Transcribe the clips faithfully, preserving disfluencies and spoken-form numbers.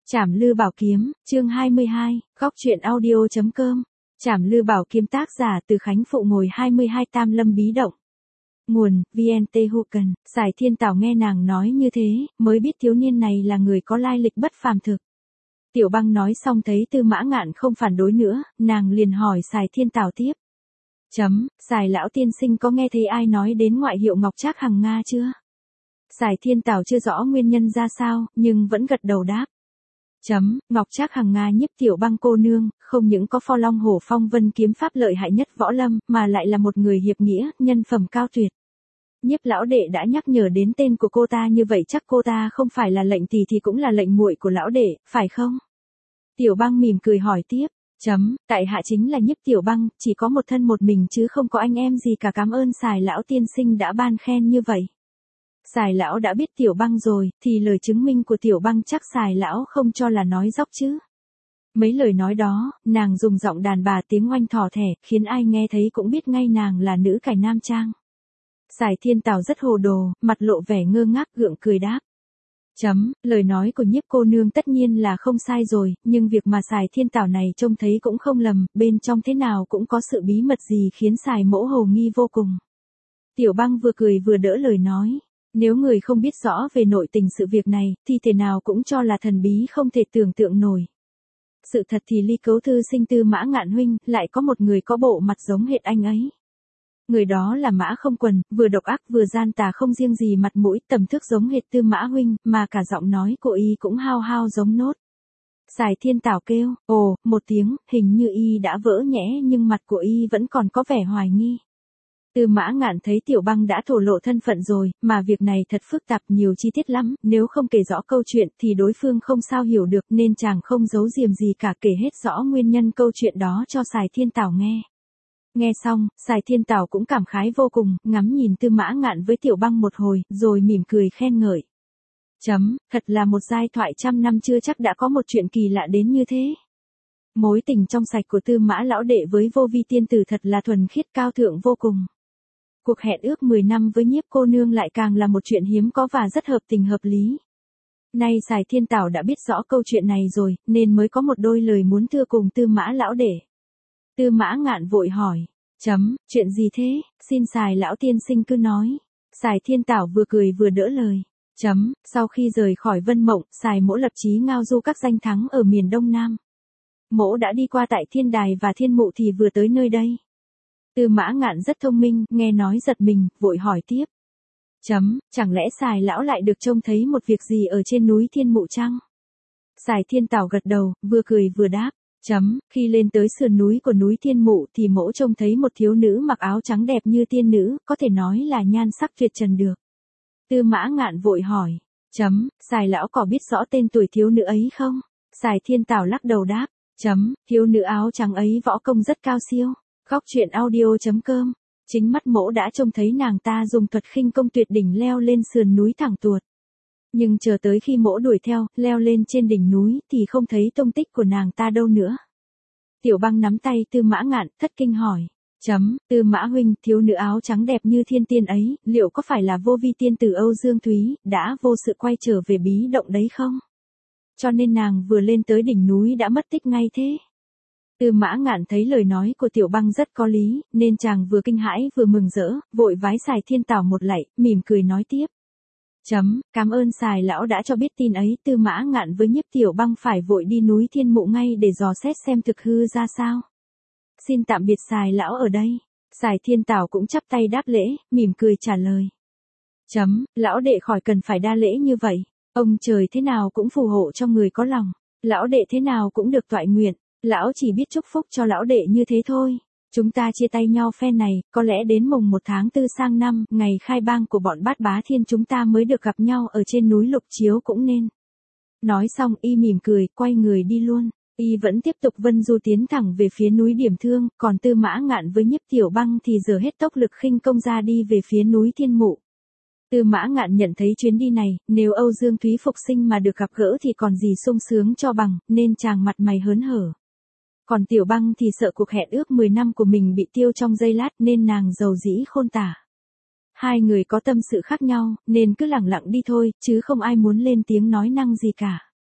Trảm Lư Bảo Kiếm, chương hai mươi hai, góc truyện audio chấm com. Trảm Lư Bảo Kiếm tác giả Từ Khánh Phụ ngồi hai mươi hai Tam Lâm Bí Động. Nguồn, vê en tê Hucan. Sải Thiên Tảo nghe nàng nói như thế, mới biết thiếu niên này là người có lai lịch bất phàm thực. Tiểu Băng nói xong thấy Tư Mã Ngạn không phản đối nữa, nàng liền hỏi Sải Thiên Tảo tiếp. Chấm, Sải lão tiên sinh có nghe thấy ai nói đến ngoại hiệu Ngọc Trác Hằng Nga chưa? Sải Thiên Tảo chưa rõ nguyên nhân ra sao, nhưng vẫn gật đầu đáp. Chấm, Ngọc Trác Hằng Nga nhiếp Tiểu Băng cô nương, không những có pho long hổ phong vân kiếm pháp lợi hại nhất võ lâm, mà lại là một người hiệp nghĩa, nhân phẩm cao tuyệt. Nhiếp lão đệ đã nhắc nhở đến tên của cô ta như vậy chắc cô ta không phải là lệnh tỷ thì cũng là lệnh muội của lão đệ, phải không? Tiểu Băng mỉm cười hỏi tiếp. Chấm, tại hạ chính là nhiếp Tiểu Băng, chỉ có một thân một mình chứ không có anh em gì cả, cảm ơn Sải lão tiên sinh đã ban khen như vậy. Sải lão đã biết Tiểu Băng rồi, thì lời chứng minh của Tiểu Băng chắc Sải lão không cho là nói dóc chứ. Mấy lời nói đó, nàng dùng giọng đàn bà tiếng oanh thỏ thẻ, khiến ai nghe thấy cũng biết ngay nàng là nữ cải nam trang. Sải Thiên Tảo rất hồ đồ, mặt lộ vẻ ngơ ngác gượng cười đáp. Chấm, lời nói của nhiếp cô nương tất nhiên là không sai rồi, nhưng việc mà Sải Thiên Tảo này trông thấy cũng không lầm, bên trong thế nào cũng có sự bí mật gì khiến Sải mỗ hồ nghi vô cùng. Tiểu Băng vừa cười vừa đỡ lời nói. Nếu người không biết rõ về nội tình sự việc này, thì thể nào cũng cho là thần bí không thể tưởng tượng nổi. Sự thật thì Ly Cấu Thư sinh Tư Mã Ngạn huynh, lại có một người có bộ mặt giống hệt anh ấy. Người đó là Mã Không Quần, vừa độc ác vừa gian tà không riêng gì mặt mũi, tầm thước giống hệt Tư Mã huynh, mà cả giọng nói của y cũng hao hao giống nốt. Sải Thiên Tảo kêu, ồ, một tiếng, hình như y đã vỡ nhẽ nhưng mặt của y vẫn còn có vẻ hoài nghi. Tư Mã Ngạn thấy Tiểu Băng đã thổ lộ thân phận rồi, mà việc này thật phức tạp nhiều chi tiết lắm, nếu không kể rõ câu chuyện thì đối phương không sao hiểu được nên chàng không giấu giềm gì cả, kể hết rõ nguyên nhân câu chuyện đó cho Sải Thiên Tảo nghe. Nghe xong, Sải Thiên Tảo cũng cảm khái vô cùng, ngắm nhìn Tư Mã Ngạn với Tiểu Băng một hồi, rồi mỉm cười khen ngợi. Chấm, thật là một giai thoại trăm năm chưa chắc đã có một chuyện kỳ lạ đến như thế. Mối tình trong sạch của Tư Mã lão đệ với Vô Vi tiên tử thật là thuần khiết cao thượng vô cùng. Cuộc hẹn ước mười năm với nhiếp cô nương lại càng là một chuyện hiếm có và rất hợp tình hợp lý. Nay Sải Thiên Tảo đã biết rõ câu chuyện này rồi, nên mới có một đôi lời muốn thưa cùng Tư Mã lão đệ. Tư Mã Ngạn vội hỏi, chấm, chuyện gì thế, xin Sải lão tiên sinh cứ nói. Sải Thiên Tảo vừa cười vừa đỡ lời. Chấm, sau khi rời khỏi Vân Mộng, Sải mỗ lập chí ngao du các danh thắng ở miền Đông Nam. Mỗ đã đi qua tại Thiên Đài và Thiên Mụ thì vừa tới nơi đây. Tư Mã Ngạn rất thông minh, nghe nói giật mình, vội hỏi tiếp. Chấm, chẳng lẽ Sải lão lại được trông thấy một việc gì ở trên núi Thiên Mụ chăng? Sải Thiên Tảo gật đầu, vừa cười vừa đáp. Chấm, khi lên tới sườn núi của núi Thiên Mụ thì mỗ trông thấy một thiếu nữ mặc áo trắng đẹp như tiên nữ, có thể nói là nhan sắc tuyệt trần được. Tư Mã Ngạn vội hỏi. Chấm, Sải lão có biết rõ tên tuổi thiếu nữ ấy không? Sải Thiên Tảo lắc đầu đáp. Chấm, thiếu nữ áo trắng ấy võ công rất cao siêu. Góc truyện audio chấm com. Chính mắt mỗ đã trông thấy nàng ta dùng thuật khinh công tuyệt đỉnh leo lên sườn núi thẳng tuột. Nhưng chờ tới khi mỗ đuổi theo, leo lên trên đỉnh núi thì không thấy tung tích của nàng ta đâu nữa. Tiểu Băng nắm tay Tư Mã Ngạn, thất kinh hỏi. Chấm, Tư Mã huynh, thiếu nữ áo trắng đẹp như thiên tiên ấy, liệu có phải là Vô Vi tiên tử Âu Dương Thúy, đã vô sự quay trở về bí động đấy không? Cho nên nàng vừa lên tới đỉnh núi đã mất tích ngay thế. Tư Mã Ngạn thấy lời nói của Tiểu Băng rất có lý, nên chàng vừa kinh hãi vừa mừng rỡ, vội vái Sải Thiên Tảo một lạy, mỉm cười nói tiếp. Chấm, cảm ơn Sải lão đã cho biết tin ấy. Tư Mã Ngạn với nhiếp Tiểu Băng phải vội đi núi Thiên Mụ ngay để dò xét xem thực hư ra sao. Xin tạm biệt Sải lão ở đây. Sải Thiên Tảo cũng chắp tay đáp lễ, mỉm cười trả lời. Chấm, lão đệ khỏi cần phải đa lễ như vậy. Ông trời thế nào cũng phù hộ cho người có lòng. Lão đệ thế nào cũng được toại nguyện. Lão chỉ biết chúc phúc cho lão đệ như thế thôi. Chúng ta chia tay nhau phen này, có lẽ đến mùng một tháng tư sang năm, ngày khai bang của bọn Bát Bá Thiên chúng ta mới được gặp nhau ở trên núi Lục Chiếu cũng nên. Nói xong y mỉm cười, quay người đi luôn. Y vẫn tiếp tục vân du tiến thẳng về phía núi Điểm Thương, còn Tư Mã Ngạn với nhiếp Tiểu Băng thì giờ hết tốc lực khinh công ra đi về phía núi Thiên Mụ. Tư Mã Ngạn nhận thấy chuyến đi này, nếu Âu Dương Thúy phục sinh mà được gặp gỡ thì còn gì sung sướng cho bằng, nên chàng mặt mày hớn hở. Còn Tiểu Băng thì sợ cuộc hẹn ước mười năm của mình bị tiêu trong giây lát nên nàng giàu dĩ khôn tả. Hai người có tâm sự khác nhau, nên cứ lẳng lặng đi thôi, chứ không ai muốn lên tiếng nói năng gì cả.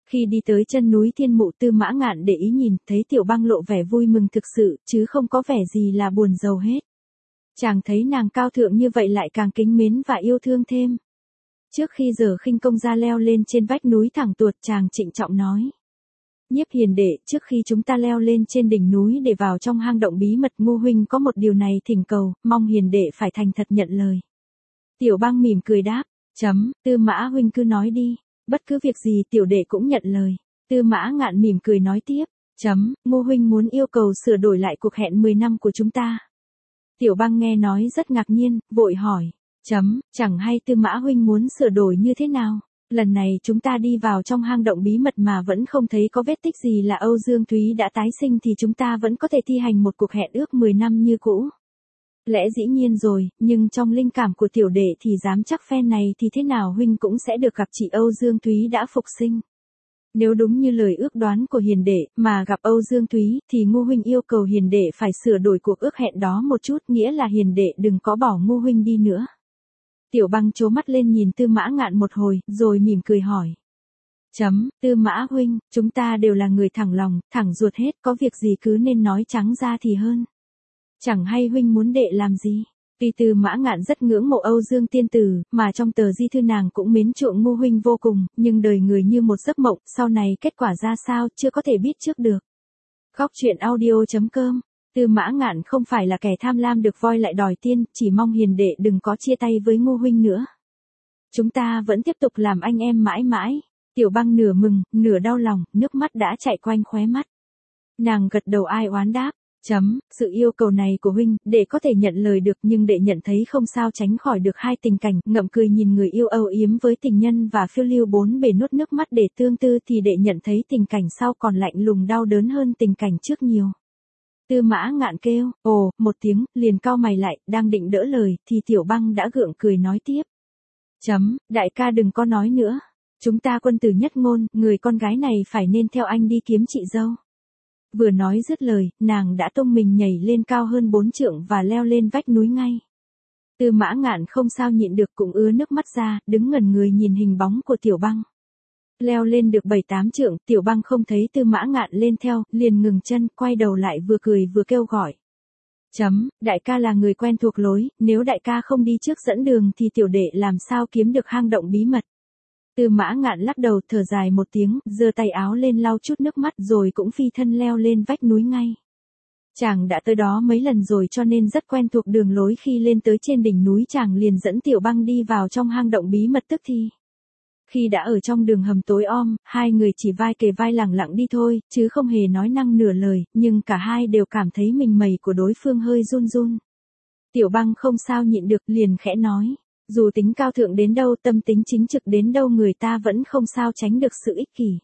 Khi đi tới chân núi Thiên Mụ, Tư Mã Ngạn để ý nhìn, thấy Tiểu Băng lộ vẻ vui mừng thực sự, chứ không có vẻ gì là buồn rầu hết. Chàng thấy nàng cao thượng như vậy lại càng kính mến và yêu thương thêm. Trước khi Giờ Khinh công ra leo lên trên vách núi thẳng tuột, chàng trịnh trọng nói. Nhiếp hiền đệ, trước khi chúng ta leo lên trên đỉnh núi để vào trong hang động bí mật, Ngô huynh có một điều này thỉnh cầu, mong hiền đệ phải thành thật nhận lời. Tiểu Băng mỉm cười đáp, chấm, Tư Mã huynh cứ nói đi, bất cứ việc gì tiểu đệ cũng nhận lời. Tư Mã Ngạn mỉm cười nói tiếp, chấm, Ngô huynh muốn yêu cầu sửa đổi lại cuộc hẹn mười năm của chúng ta. Tiểu Băng nghe nói rất ngạc nhiên, vội hỏi, chấm, chẳng hay Tư Mã huynh muốn sửa đổi như thế nào? Lần này chúng ta đi vào trong hang động bí mật mà vẫn không thấy có vết tích gì là Âu Dương Thúy đã tái sinh thì chúng ta vẫn có thể thi hành một cuộc hẹn ước mười năm như cũ. Lẽ dĩ nhiên rồi, nhưng trong linh cảm của tiểu đệ thì dám chắc phen này thì thế nào huynh cũng sẽ được gặp chị Âu Dương Thúy đã phục sinh. Nếu đúng như lời ước đoán của hiền đệ mà gặp Âu Dương Thúy thì Ngô huynh yêu cầu hiền đệ phải sửa đổi cuộc ước hẹn đó một chút, nghĩa là hiền đệ đừng có bỏ Ngô huynh đi nữa. Tiểu Băng trố mắt lên nhìn Tư Mã Ngạn một hồi, rồi mỉm cười hỏi. Chấm, Tư Mã huynh, chúng ta đều là người thẳng lòng, thẳng ruột hết, có việc gì cứ nên nói trắng ra thì hơn. Chẳng hay huynh muốn đệ làm gì? Tuy Tư Mã Ngạn rất ngưỡng mộ Âu Dương tiên tử, mà trong tờ di thư nàng cũng mến chuộng Ngô huynh vô cùng, nhưng đời người như một giấc mộng, sau này kết quả ra sao chưa có thể biết trước được. Góc truyện audio chấm com. Tư Mã Ngạn không phải là kẻ tham lam được voi lại đòi tiên, chỉ mong hiền đệ đừng có chia tay với Ngô huynh nữa. Chúng ta vẫn tiếp tục làm anh em mãi mãi. Tiểu Băng nửa mừng, nửa đau lòng, nước mắt đã chạy quanh khóe mắt. Nàng gật đầu ai oán đáp, chấm, sự yêu cầu này của huynh, đệ có thể nhận lời được, nhưng đệ nhận thấy không sao tránh khỏi được hai tình cảnh, ngậm cười nhìn người yêu âu yếm với tình nhân và phiêu lưu bốn bề nuốt nước mắt để tương tư thì đệ nhận thấy tình cảnh sau còn lạnh lùng đau đớn hơn tình cảnh trước nhiều. Tư Mã Ngạn kêu, ồ, một tiếng, liền cau mày lại, đang định đỡ lời, thì Tiểu Băng đã gượng cười nói tiếp. Chấm, đại ca đừng có nói nữa. Chúng ta quân tử nhất ngôn, người con gái này phải nên theo anh đi kiếm chị dâu. Vừa nói dứt lời, nàng đã tung mình nhảy lên cao hơn bốn trượng và leo lên vách núi ngay. Tư Mã Ngạn không sao nhịn được cũng ứa nước mắt ra, đứng ngẩn người nhìn hình bóng của Tiểu Băng. Leo lên được bảy tám trượng, Tiểu Băng không thấy Tư Mã Ngạn lên theo, liền ngừng chân, quay đầu lại vừa cười vừa kêu gọi. Chấm, đại ca là người quen thuộc lối, nếu đại ca không đi trước dẫn đường thì tiểu đệ làm sao kiếm được hang động bí mật. Tư Mã Ngạn lắc đầu thở dài một tiếng, giơ tay áo lên lau chút nước mắt rồi cũng phi thân leo lên vách núi ngay. Chàng đã tới đó mấy lần rồi cho nên rất quen thuộc đường lối, khi lên tới trên đỉnh núi chàng liền dẫn Tiểu Băng đi vào trong hang động bí mật tức thì. Khi đã ở trong đường hầm tối om, hai người chỉ vai kề vai lẳng lặng đi thôi, chứ không hề nói năng nửa lời, nhưng cả hai đều cảm thấy mình mẩy của đối phương hơi run run. Tiểu Băng không sao nhịn được liền khẽ nói, dù tính cao thượng đến đâu, tâm tính chính trực đến đâu, người ta vẫn không sao tránh được sự ích kỷ.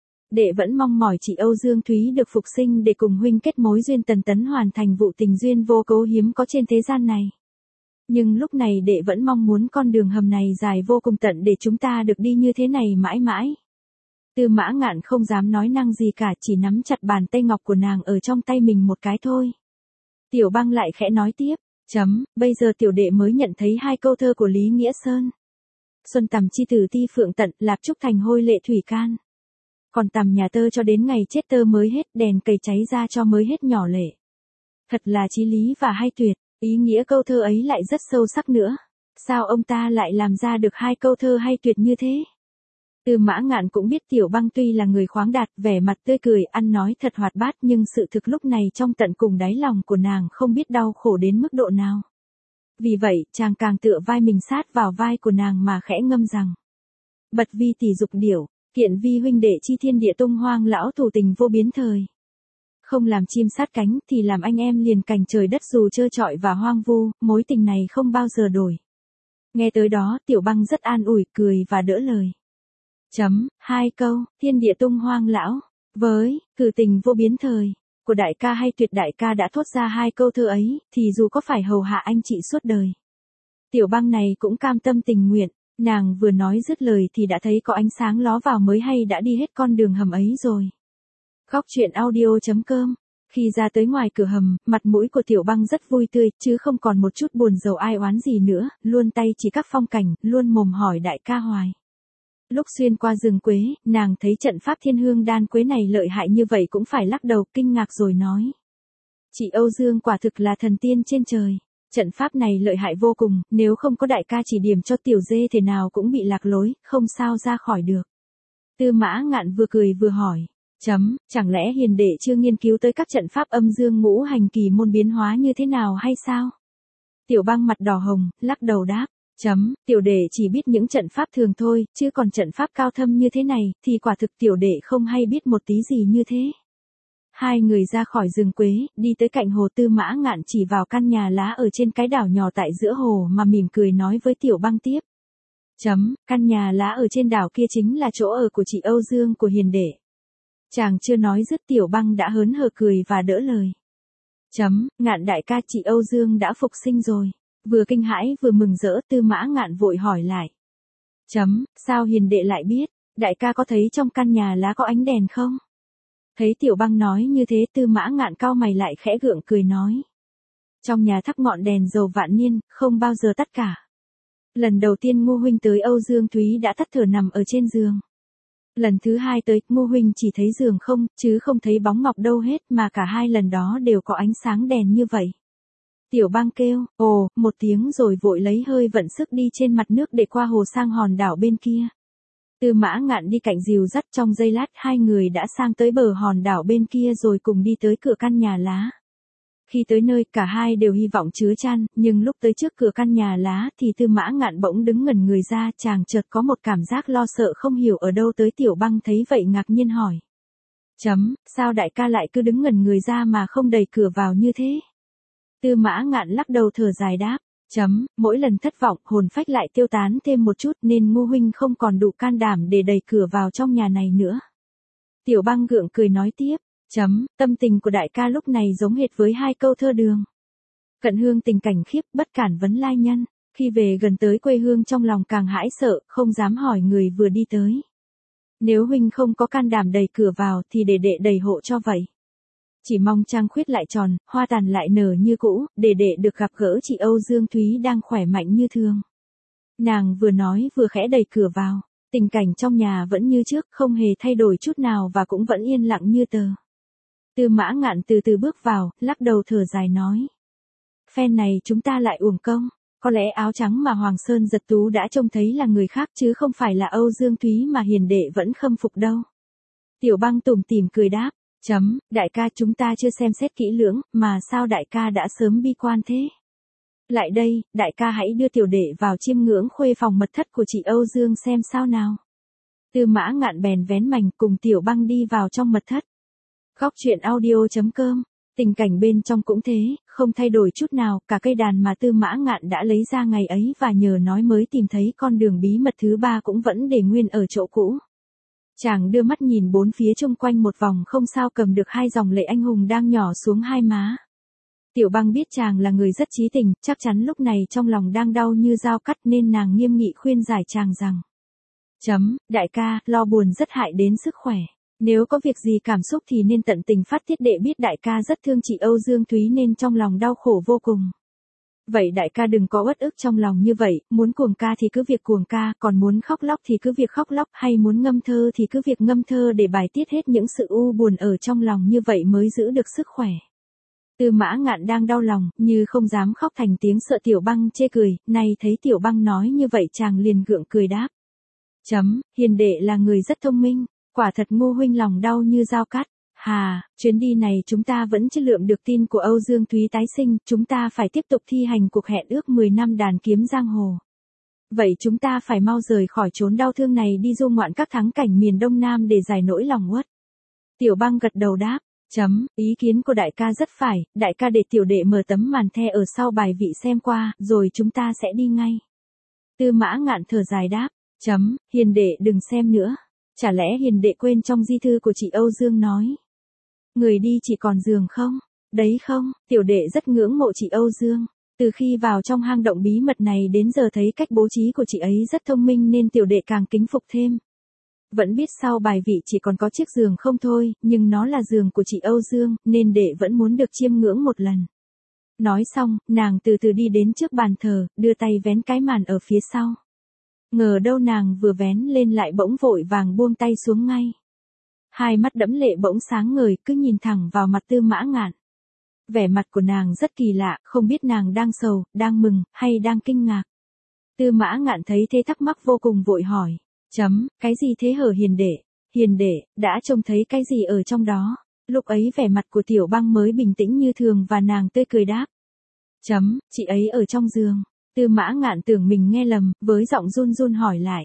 Đệ vẫn mong mỏi chị Âu Dương Thúy được phục sinh để cùng huynh kết mối duyên tần tấn, hoàn thành vụ tình duyên vô cố hiếm có trên thế gian này. Nhưng lúc này đệ vẫn mong muốn con đường hầm này dài vô cùng tận để chúng ta được đi như thế này mãi mãi. Tư Mã Ngạn không dám nói năng gì cả, chỉ nắm chặt bàn tay ngọc của nàng ở trong tay mình một cái thôi. Tiểu Băng lại khẽ nói tiếp, chấm, bây giờ tiểu đệ mới nhận thấy hai câu thơ của Lý Nghĩa Sơn. Xuân tầm chi tử ti phượng tận, lạp trúc thành hôi lệ thủy can. Còn tầm nhà tơ cho đến ngày chết tơ mới hết, đèn cầy cháy ra cho mới hết nhỏ lệ. Thật là chí lý và hay tuyệt. Ý nghĩa câu thơ ấy lại rất sâu sắc nữa. Sao ông ta lại làm ra được hai câu thơ hay tuyệt như thế? Tư Mã Ngạn cũng biết Tiểu Băng tuy là người khoáng đạt, vẻ mặt tươi cười, ăn nói thật hoạt bát, nhưng sự thực lúc này trong tận cùng đáy lòng của nàng không biết đau khổ đến mức độ nào. Vì vậy, chàng càng tựa vai mình sát vào vai của nàng mà khẽ ngâm rằng. Bật vi tỷ dục điểu, kiện vi huynh đệ chi thiên địa tung hoang lão thủ tình vô biến thời. Không làm chim sát cánh thì làm anh em liền cành trời đất, dù trơ trọi và hoang vu, mối tình này không bao giờ đổi. Nghe tới đó, Tiểu Băng rất an ủi, cười và đỡ lời. Chấm, hai câu, thiên địa tung hoang lão, với, cử tình vô biến thời, của đại ca hay tuyệt đại ca đã thốt ra hai câu thơ ấy, thì dù có phải hầu hạ anh chị suốt đời. Tiểu Băng này cũng cam tâm tình nguyện, nàng vừa nói dứt lời thì đã thấy có ánh sáng ló vào mới hay đã đi hết con đường hầm ấy rồi. Góc truyện audio chấm com. Khi ra tới ngoài cửa hầm, mặt mũi của Tiểu Băng rất vui tươi, chứ không còn một chút buồn rầu ai oán gì nữa, luôn tay chỉ các phong cảnh, luôn mồm hỏi đại ca hoài. Lúc xuyên qua rừng quế, nàng thấy trận pháp thiên hương đan quế này lợi hại như vậy cũng phải lắc đầu kinh ngạc rồi nói. Chị Âu Dương quả thực là thần tiên trên trời. Trận pháp này lợi hại vô cùng, nếu không có đại ca chỉ điểm cho tiểu dê thế nào cũng bị lạc lối, không sao ra khỏi được. Tư Mã Ngạn vừa cười vừa hỏi. Chấm, chẳng lẽ hiền đệ chưa nghiên cứu tới các trận pháp âm dương ngũ hành kỳ môn biến hóa như thế nào hay sao? Tiểu Băng mặt đỏ hồng, lắc đầu đáp. Chấm, tiểu đệ chỉ biết những trận pháp thường thôi, chứ còn trận pháp cao thâm như thế này, thì quả thực tiểu đệ không hay biết một tí gì như thế. Hai người ra khỏi rừng quế, đi tới cạnh hồ. Tư Mã Ngạn chỉ vào căn nhà lá ở trên cái đảo nhỏ tại giữa hồ mà mỉm cười nói với Tiểu Băng tiếp. Chấm, căn nhà lá ở trên đảo kia chính là chỗ ở của chị Âu Dương của hiền đệ. Chàng chưa nói dứt Tiểu Băng đã hớn hở cười và đỡ lời. Chấm, Ngạn đại ca, chị Âu Dương đã phục sinh rồi. Vừa kinh hãi vừa mừng rỡ. Tư Mã Ngạn vội hỏi lại. Chấm, sao hiền đệ lại biết, đại ca có thấy trong căn nhà lá có ánh đèn không? Thấy Tiểu Băng nói như thế, Tư Mã Ngạn cau mày lại khẽ gượng cười nói. Trong nhà thắp ngọn đèn dầu vạn niên, không bao giờ tắt cả. Lần đầu tiên Ngô huynh tới Âu Dương Thúy đã tắt thở nằm ở trên giường. Lần thứ hai tới, Ngô huynh chỉ thấy giường không, chứ không thấy bóng ngọc đâu hết, mà cả hai lần đó đều có ánh sáng đèn như vậy. Tiểu Băng kêu, ồ, một tiếng rồi vội lấy hơi vận sức đi trên mặt nước để qua hồ sang hòn đảo bên kia. Tư Mã Ngạn đi cạnh dìu dắt, trong giây lát hai người đã sang tới bờ hòn đảo bên kia rồi cùng đi tới cửa căn nhà lá. Khi tới nơi, cả hai đều hy vọng chứa chan, nhưng lúc tới trước cửa căn nhà lá thì Tư Mã Ngạn bỗng đứng ngẩn người ra, chàng chợt có một cảm giác lo sợ không hiểu ở đâu tới. Tiểu Băng thấy vậy ngạc nhiên hỏi. Chấm, sao đại ca lại cứ đứng ngẩn người ra mà không đẩy cửa vào như thế? Tư Mã Ngạn lắc đầu thở dài đáp. Chấm, mỗi lần thất vọng, hồn phách lại tiêu tán thêm một chút nên Ngô huynh không còn đủ can đảm để đẩy cửa vào trong nhà này nữa. Tiểu Băng gượng cười nói tiếp. Chấm, tâm tình của đại ca lúc này giống hệt với hai câu thơ Đường. Cận hương tình cảnh khiếp, bất cản vấn lai nhân. Khi về gần tới quê hương trong lòng càng hãi sợ, không dám hỏi người vừa đi tới. Nếu huynh không có can đảm đẩy cửa vào thì để đệ đẩy hộ cho vậy. Chỉ mong trăng khuyết lại tròn, hoa tàn lại nở như cũ, để đệ được gặp gỡ chị Âu Dương Thúy đang khỏe mạnh như thường. Nàng vừa nói vừa khẽ đẩy cửa vào, tình cảnh trong nhà vẫn như trước, không hề thay đổi chút nào và cũng vẫn yên lặng như tờ. Tư Mã Ngạn từ từ bước vào, lắc đầu thở dài nói. Phen này chúng ta lại uổng công, có lẽ áo trắng mà Hoàng Sơn Giật Tú đã trông thấy là người khác chứ không phải là Âu Dương Thúy mà hiền đệ vẫn khâm phục đâu. Tiểu Băng tủm tỉm cười đáp. Chấm, đại ca, chúng ta chưa xem xét kỹ lưỡng, mà sao đại ca đã sớm bi quan thế? Lại đây, đại ca hãy đưa tiểu đệ vào chiêm ngưỡng khuê phòng mật thất của chị Âu Dương xem sao nào. Tư Mã Ngạn bèn vén mành cùng Tiểu Băng đi vào trong mật thất. Góc truyện audio chấm com, tình cảnh bên trong cũng thế, không thay đổi chút nào, cả cây đàn mà Tư Mã Ngạn đã lấy ra ngày ấy và nhờ nói mới tìm thấy con đường bí mật thứ ba cũng vẫn để nguyên ở chỗ cũ. Chàng đưa mắt nhìn bốn phía chung quanh một vòng không sao cầm được hai dòng lệ anh hùng đang nhỏ xuống hai má. Tiểu Băng biết chàng là người rất trí tình, chắc chắn lúc này trong lòng đang đau như dao cắt nên nàng nghiêm nghị khuyên giải chàng rằng. Chấm, đại ca, lo buồn rất hại đến sức khỏe. Nếu có việc gì cảm xúc thì nên tận tình phát tiết, đệ biết đại ca rất thương chị Âu Dương Thúy nên trong lòng đau khổ vô cùng. Vậy đại ca đừng có uất ức trong lòng như vậy, muốn cuồng ca thì cứ việc cuồng ca, còn muốn khóc lóc thì cứ việc khóc lóc, hay muốn ngâm thơ thì cứ việc ngâm thơ để bài tiết hết những sự u buồn ở trong lòng, như vậy mới giữ được sức khỏe. Tư Mã Ngạn đang đau lòng, như không dám khóc thành tiếng sợ Tiểu Băng chê cười, nay thấy Tiểu Băng nói như vậy chàng liền gượng cười đáp. Chấm, hiền đệ là người rất thông minh, quả thật Ngô huynh lòng đau như dao cắt. Hà, chuyến đi này chúng ta vẫn chưa lượm được tin của Âu Dương Thúy tái sinh, chúng ta phải tiếp tục thi hành cuộc hẹn ước mười năm đàn kiếm giang hồ. Vậy chúng ta phải mau rời khỏi chốn đau thương này đi du ngoạn các thắng cảnh miền Đông Nam để giải nỗi lòng uất. Tiểu Băng gật đầu đáp. Chấm, ý kiến của đại ca rất phải, đại ca để tiểu đệ mở tấm màn the ở sau bài vị xem qua, rồi chúng ta sẽ đi ngay. Tư Mã Ngạn thở dài đáp. Chấm, hiền đệ đừng xem nữa. Chả lẽ hiền đệ quên trong di thư của chị Âu Dương nói. Người đi chỉ còn giường không? Đấy không, tiểu đệ rất ngưỡng mộ chị Âu Dương. Từ khi vào trong hang động bí mật này đến giờ thấy cách bố trí của chị ấy rất thông minh nên tiểu đệ càng kính phục thêm. Vẫn biết sau bài vị chỉ còn có chiếc giường không thôi, nhưng nó là giường của chị Âu Dương, nên đệ vẫn muốn được chiêm ngưỡng một lần. Nói xong, nàng từ từ đi đến trước bàn thờ, đưa tay vén cái màn ở phía sau. Ngờ đâu nàng vừa vén lên lại bỗng vội vàng buông tay xuống ngay. Hai mắt đẫm lệ bỗng sáng ngời cứ nhìn thẳng vào mặt Tư Mã Ngạn. Vẻ mặt của nàng rất kỳ lạ, không biết nàng đang sầu, đang mừng, hay đang kinh ngạc. Tư Mã Ngạn thấy thế thắc mắc vô cùng vội hỏi. Chấm, cái gì thế hở hiền đệ? Hiền đệ, đã trông thấy cái gì ở trong đó? Lúc ấy vẻ mặt của Tiểu Băng mới bình tĩnh như thường và nàng tươi cười đáp. Chấm, chị ấy ở trong giường. Tư Mã Ngạn tưởng mình nghe lầm, với giọng run run hỏi lại.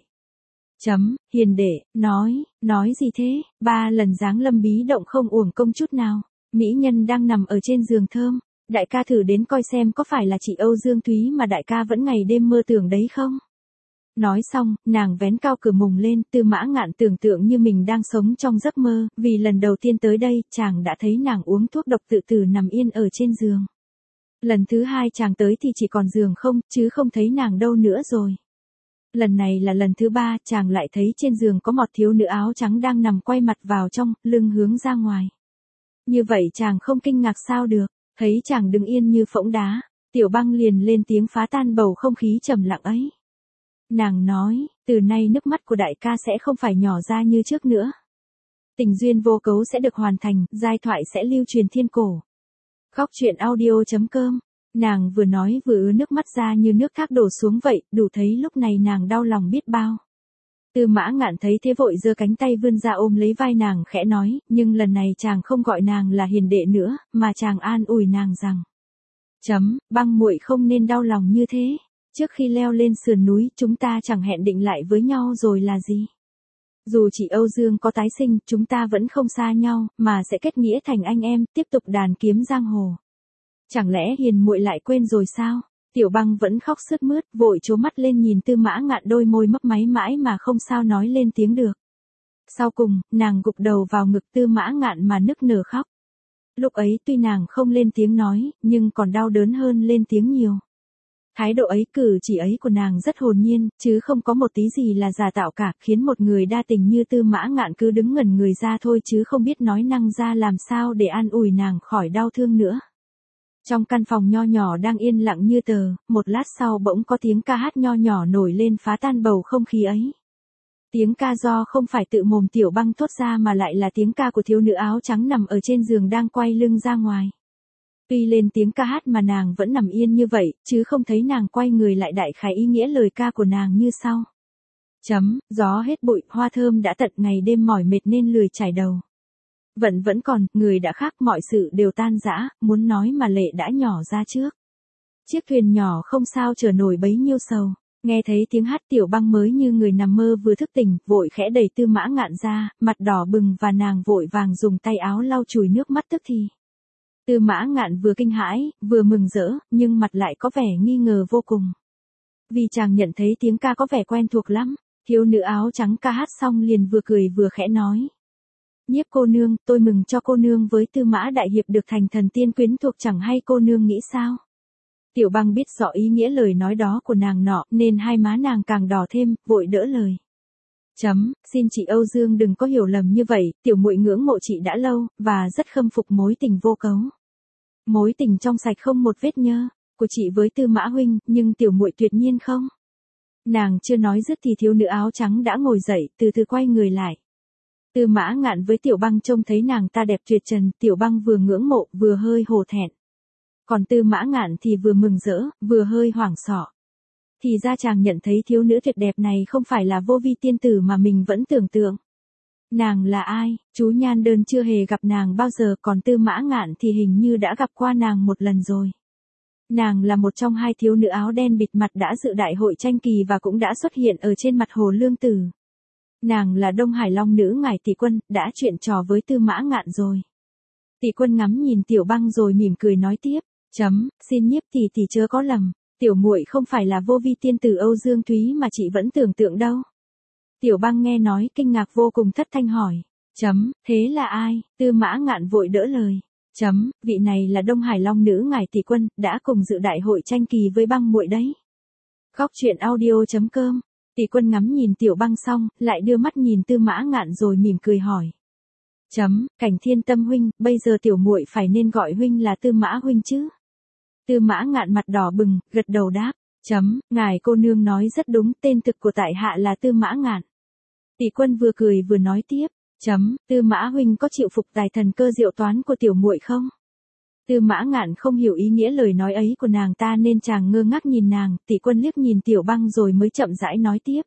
Chấm, hiền đệ, nói, nói gì thế? Ba lần giáng lâm bí động không uổng công chút nào. Mỹ nhân đang nằm ở trên giường thơm. Đại ca thử đến coi xem có phải là chị Âu Dương Thúy mà đại ca vẫn ngày đêm mơ tưởng đấy không? Nói xong, nàng vén cao cửa mùng lên, Tư Mã Ngạn tưởng tượng như mình đang sống trong giấc mơ, vì lần đầu tiên tới đây, chàng đã thấy nàng uống thuốc độc tự tử nằm yên ở trên giường. Lần thứ hai chàng tới thì chỉ còn giường không, chứ không thấy nàng đâu nữa rồi. Lần này là lần thứ ba, chàng lại thấy trên giường có một thiếu nữ áo trắng đang nằm quay mặt vào trong, lưng hướng ra ngoài. Như vậy chàng không kinh ngạc sao được, thấy chàng đứng yên như phỗng đá, Tiểu Băng liền lên tiếng phá tan bầu không khí trầm lặng ấy. Nàng nói, từ nay nước mắt của đại ca sẽ không phải nhỏ ra như trước nữa. Tình duyên vô cấu sẽ được hoàn thành, giai thoại sẽ lưu truyền thiên cổ. Khóc chuyện audio chấm com. Nàng vừa nói vừa ứa nước mắt ra như nước thác đổ xuống vậy, đủ thấy lúc này nàng đau lòng biết bao. Tư Mã Ngạn thấy thế vội giơ cánh tay vươn ra ôm lấy vai nàng khẽ nói, nhưng lần này chàng không gọi nàng là hiền đệ nữa, mà chàng an ủi nàng rằng. Chấm, Băng muội không nên đau lòng như thế. Trước khi leo lên sườn núi, chúng ta chẳng hẹn định lại với nhau rồi là gì? Dù chị Âu Dương có tái sinh, chúng ta vẫn không xa nhau, mà sẽ kết nghĩa thành anh em, tiếp tục đàn kiếm giang hồ. Chẳng lẽ hiền muội lại quên rồi sao? Tiểu Băng vẫn khóc sướt mướt, vội trố mắt lên nhìn Tư Mã Ngạn, đôi môi mấp máy mãi mà không sao nói lên tiếng được. Sau cùng, nàng gục đầu vào ngực Tư Mã Ngạn mà nức nở khóc. Lúc ấy tuy nàng không lên tiếng nói, nhưng còn đau đớn hơn lên tiếng nhiều. Thái độ ấy, cử chỉ ấy của nàng rất hồn nhiên, chứ không có một tí gì là giả tạo cả, khiến một người đa tình như Tư Mã Ngạn cứ đứng ngẩn người ra thôi chứ không biết nói năng ra làm sao để an ủi nàng khỏi đau thương nữa. Trong căn phòng nho nhỏ đang yên lặng như tờ, một lát sau bỗng có tiếng ca hát nho nhỏ nổi lên phá tan bầu không khí ấy. Tiếng ca do không phải tự mồm Tiểu Băng thốt ra mà lại là tiếng ca của thiếu nữ áo trắng nằm ở trên giường đang quay lưng ra ngoài. Tuy lên tiếng ca hát mà nàng vẫn nằm yên như vậy, chứ không thấy nàng quay người lại đại khái ý nghĩa lời ca của nàng như sau. Chấm, gió hết bụi, hoa thơm đã tận, ngày đêm mỏi mệt nên lười trải đầu. Vẫn vẫn còn, người đã khác, mọi sự đều tan rã, muốn nói mà lệ đã nhỏ ra trước. Chiếc thuyền nhỏ không sao chở nổi bấy nhiêu sầu. Nghe thấy tiếng hát, Tiểu Băng mới như người nằm mơ vừa thức tỉnh, vội khẽ đẩy Tư Mã Ngạn ra, mặt đỏ bừng và nàng vội vàng dùng tay áo lau chùi nước mắt tức thì. Tư Mã Ngạn vừa kinh hãi, vừa mừng rỡ, nhưng mặt lại có vẻ nghi ngờ vô cùng. Vì chàng nhận thấy tiếng ca có vẻ quen thuộc lắm, thiếu nữ áo trắng ca hát xong liền vừa cười vừa khẽ nói. Nhiếp cô nương, tôi mừng cho cô nương với Tư Mã đại hiệp được thành thần tiên quyến thuộc, chẳng hay cô nương nghĩ sao? Tiểu Băng biết rõ ý nghĩa lời nói đó của nàng nọ, nên hai má nàng càng đỏ thêm, vội đỡ lời. Chấm, xin chị Âu Dương đừng có hiểu lầm như vậy, tiểu muội ngưỡng mộ chị đã lâu, và rất khâm phục mối tình vô cấu. Mối tình trong sạch không một vết nhơ, của chị với Tư Mã huynh, nhưng tiểu muội tuyệt nhiên không. Nàng chưa nói dứt thì thiếu nữ áo trắng đã ngồi dậy, từ từ quay người lại. Tư Mã Ngạn với Tiểu Băng trông thấy nàng ta đẹp tuyệt trần, Tiểu Băng vừa ngưỡng mộ, vừa hơi hổ thẹn. Còn Tư Mã Ngạn thì vừa mừng rỡ, vừa hơi hoảng sợ. Thì ra chàng nhận thấy thiếu nữ tuyệt đẹp này không phải là vô vi tiên tử mà mình vẫn tưởng tượng. Nàng là ai? Chú Nhan Đơn chưa hề gặp nàng bao giờ, còn Tư Mã Ngạn thì hình như đã gặp qua nàng một lần rồi. Nàng là một trong hai thiếu nữ áo đen bịt mặt đã dự đại hội tranh kỳ và cũng đã xuất hiện ở trên mặt hồ Lương Tử. Nàng là Đông Hải Long nữ ngải Tỷ Quân, đã chuyện trò với Tư Mã Ngạn rồi. Tỷ Quân ngắm nhìn Tiểu Băng rồi mỉm cười nói tiếp, chấm, xin nhiếp tỷ tỷ chớ có lầm, tiểu muội không phải là vô vi tiên tử Âu Dương Thúy mà chị vẫn tưởng tượng đâu. Tiểu Băng nghe nói kinh ngạc vô cùng, thất thanh hỏi, chấm, thế là ai? Tư Mã Ngạn vội đỡ lời, chấm, vị này là Đông Hải Long nữ ngải Tỷ Quân, đã cùng dự đại hội tranh kỳ với Băng muội đấy. Khóc chuyện audio chấm com. Tỷ Quân ngắm nhìn Tiểu Băng xong, lại đưa mắt nhìn Tư Mã Ngạn rồi mỉm cười hỏi. Chấm, Cảnh Thiên Tâm huynh, bây giờ tiểu muội phải nên gọi huynh là Tư Mã huynh chứ? Tư Mã Ngạn mặt đỏ bừng, gật đầu đáp, Chấm, ngài cô nương nói rất đúng, tên thực của tại hạ là Tư Mã Ngạn. Tỷ quân vừa cười vừa nói tiếp. Chấm, Tư Mã huynh có chịu phục tài thần cơ diệu toán của tiểu muội không? Tư Mã Ngạn không hiểu ý nghĩa lời nói ấy của nàng ta nên chàng ngơ ngác nhìn nàng, tỷ quân liếc nhìn Tiểu Băng rồi mới chậm rãi nói tiếp.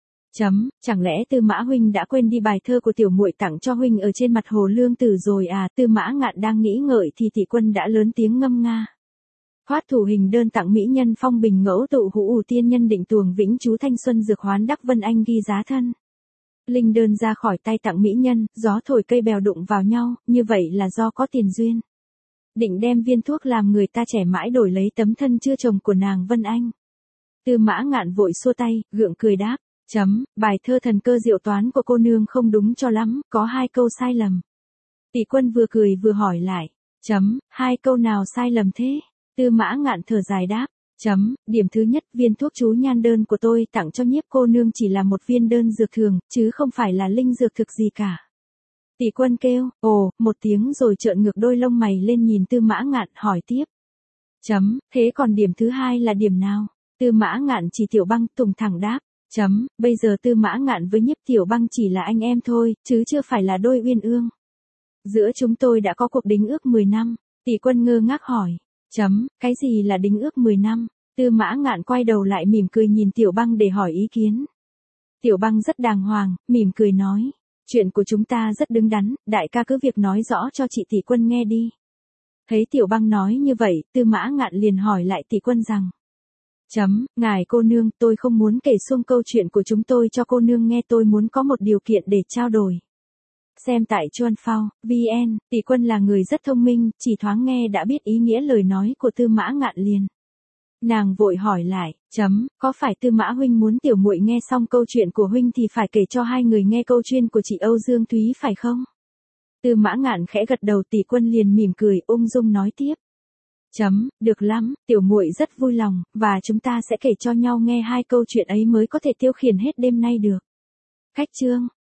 Chấm, chẳng lẽ Tư Mã huynh đã quên đi bài thơ của tiểu muội tặng cho huynh ở trên mặt hồ Lương Tử rồi à? Tư Mã Ngạn đang nghĩ ngợi thì tỷ quân đã lớn tiếng ngâm nga. Hoát thủ hình đơn tặng mỹ nhân phong bình ngẫu tụ hữu ủ tiên nhân định tuồng vĩnh chú thanh xuân dược hoán đắc vân anh ghi giá thân. Linh đơn ra khỏi tay tặng mỹ nhân, gió thổi cây bèo đụng vào nhau, như vậy là do có tiền duyên. Định đem viên thuốc làm người ta trẻ mãi đổi lấy tấm thân chưa chồng của nàng Vân Anh. Tư Mã Ngạn vội xua tay, gượng cười đáp. Chấm, bài thơ thần cơ diệu toán của cô nương không đúng cho lắm, có hai câu sai lầm. Tỷ quân vừa cười vừa hỏi lại. Chấm, hai câu nào sai lầm thế? Tư Mã Ngạn thở dài đáp. Chấm, điểm thứ nhất, viên thuốc chú nhan đơn của tôi tặng cho Nhiếp cô nương chỉ là một viên đơn dược thường, chứ không phải là linh dược thực gì cả. Tỷ quân kêu, ồ, một tiếng rồi trợn ngược đôi lông mày lên nhìn Tư Mã Ngạn hỏi tiếp. Chấm, thế còn điểm thứ hai là điểm nào? Tư Mã Ngạn chỉ Tiểu Băng tùng thẳng đáp. Chấm, bây giờ Tư Mã Ngạn với Nhiếp Tiểu Băng chỉ là anh em thôi, chứ chưa phải là đôi uyên ương. Giữa chúng tôi đã có cuộc đính ước mười năm, tỷ quân ngơ ngác hỏi. Chấm, cái gì là đính ước mười năm? Tư Mã Ngạn quay đầu lại mỉm cười nhìn Tiểu Băng để hỏi ý kiến. Tiểu Băng rất đàng hoàng, mỉm cười nói. Chuyện của chúng ta rất đứng đắn, đại ca cứ việc nói rõ cho chị tỷ quân nghe đi. Thấy Tiểu Băng nói như vậy, Tư Mã Ngạn liền hỏi lại tỷ quân rằng. Chấm, ngài cô nương, tôi không muốn kể xuông câu chuyện của chúng tôi cho cô nương nghe, tôi muốn có một điều kiện để trao đổi. Xem tại Chuan Phao, vn, tỷ quân là người rất thông minh, chỉ thoáng nghe đã biết ý nghĩa lời nói của Tư Mã Ngạn liền. Nàng vội hỏi lại, chấm, có phải Tư Mã huynh muốn tiểu muội nghe xong câu chuyện của huynh thì phải kể cho hai người nghe câu chuyện của chị Âu Dương Thúy phải không? Tư Mã Ngạn khẽ gật đầu, tỷ quân liền mỉm cười ung dung nói tiếp. Chấm, được lắm, tiểu muội rất vui lòng, và chúng ta sẽ kể cho nhau nghe hai câu chuyện ấy mới có thể tiêu khiển hết đêm nay được. Khách chương.